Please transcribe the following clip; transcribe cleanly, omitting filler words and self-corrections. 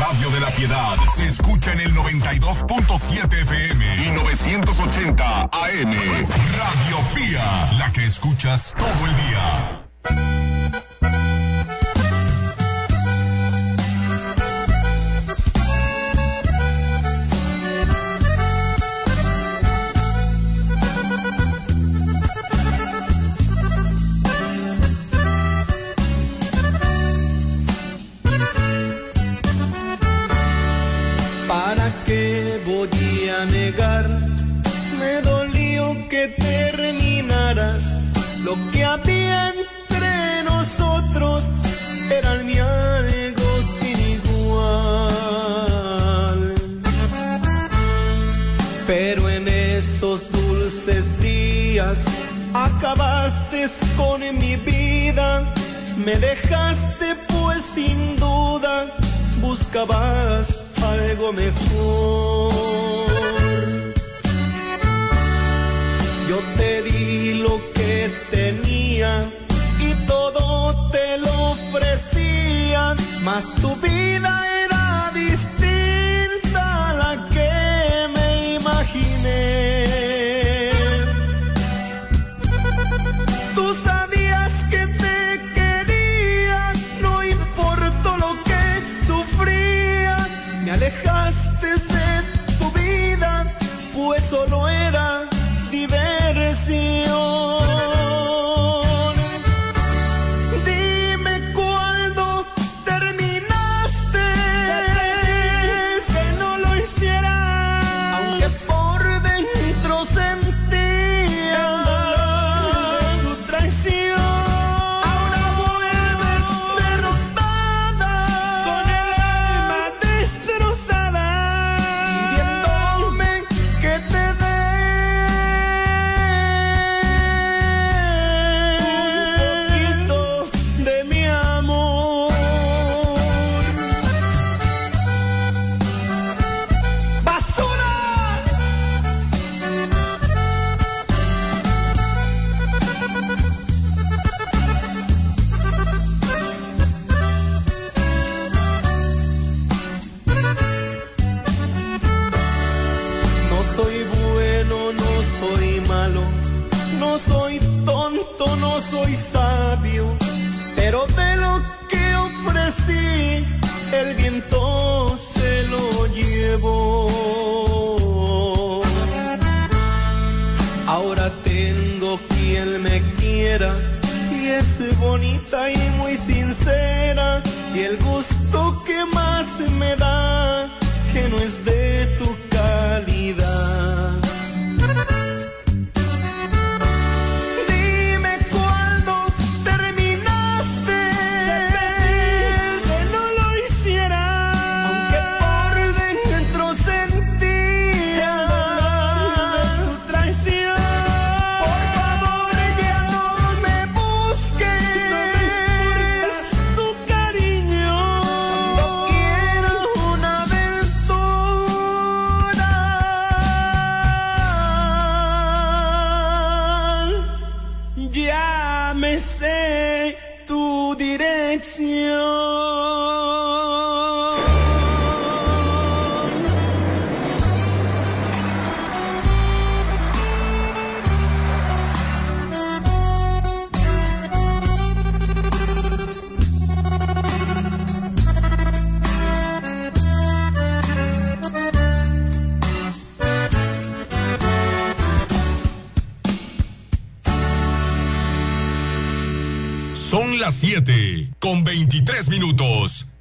Radio de la Piedad se escucha en el 92.7 FM y 980 AM. Radio Pía, la que escuchas todo el día. ¿Para qué voy a negar? Me dolió que terminaras. Lo que había entre nosotros era mi algo sin igual. Pero en esos dulces días acabaste con mi vida. Me dejaste pues sin duda buscabas algo mejor. Yo te di lo que tenía y todo te lo ofrecía, mas tu vida era distinta a la que me imaginé. Tú sabías que te quería, no importó lo que sufría. Me alejaste de tu vida, pues solo era diversión. Dime cuándo terminaste, que no lo hiciera, aunque por dentro sentía tu traición. Ahora vuelves derrotada, con el alma destrozada, pidiéndome que te dé un poquito de mi amor. ¡Basura! No soy bueno, no soy malo, no soy tonto, no soy sabio, pero de lo que ofrecí, el viento se lo llevó. Ahora tengo quien me quiera y es bonita y muy sincera, y el gusto que más me da que no es de tu calidad. Dime cuándo terminaste, que no lo hiciera, aunque por dentro sentía tu traición. Por favor ya no me busques tu cariño, no quiero una aventura. Ya me sé tu dirección. Son las 7:23.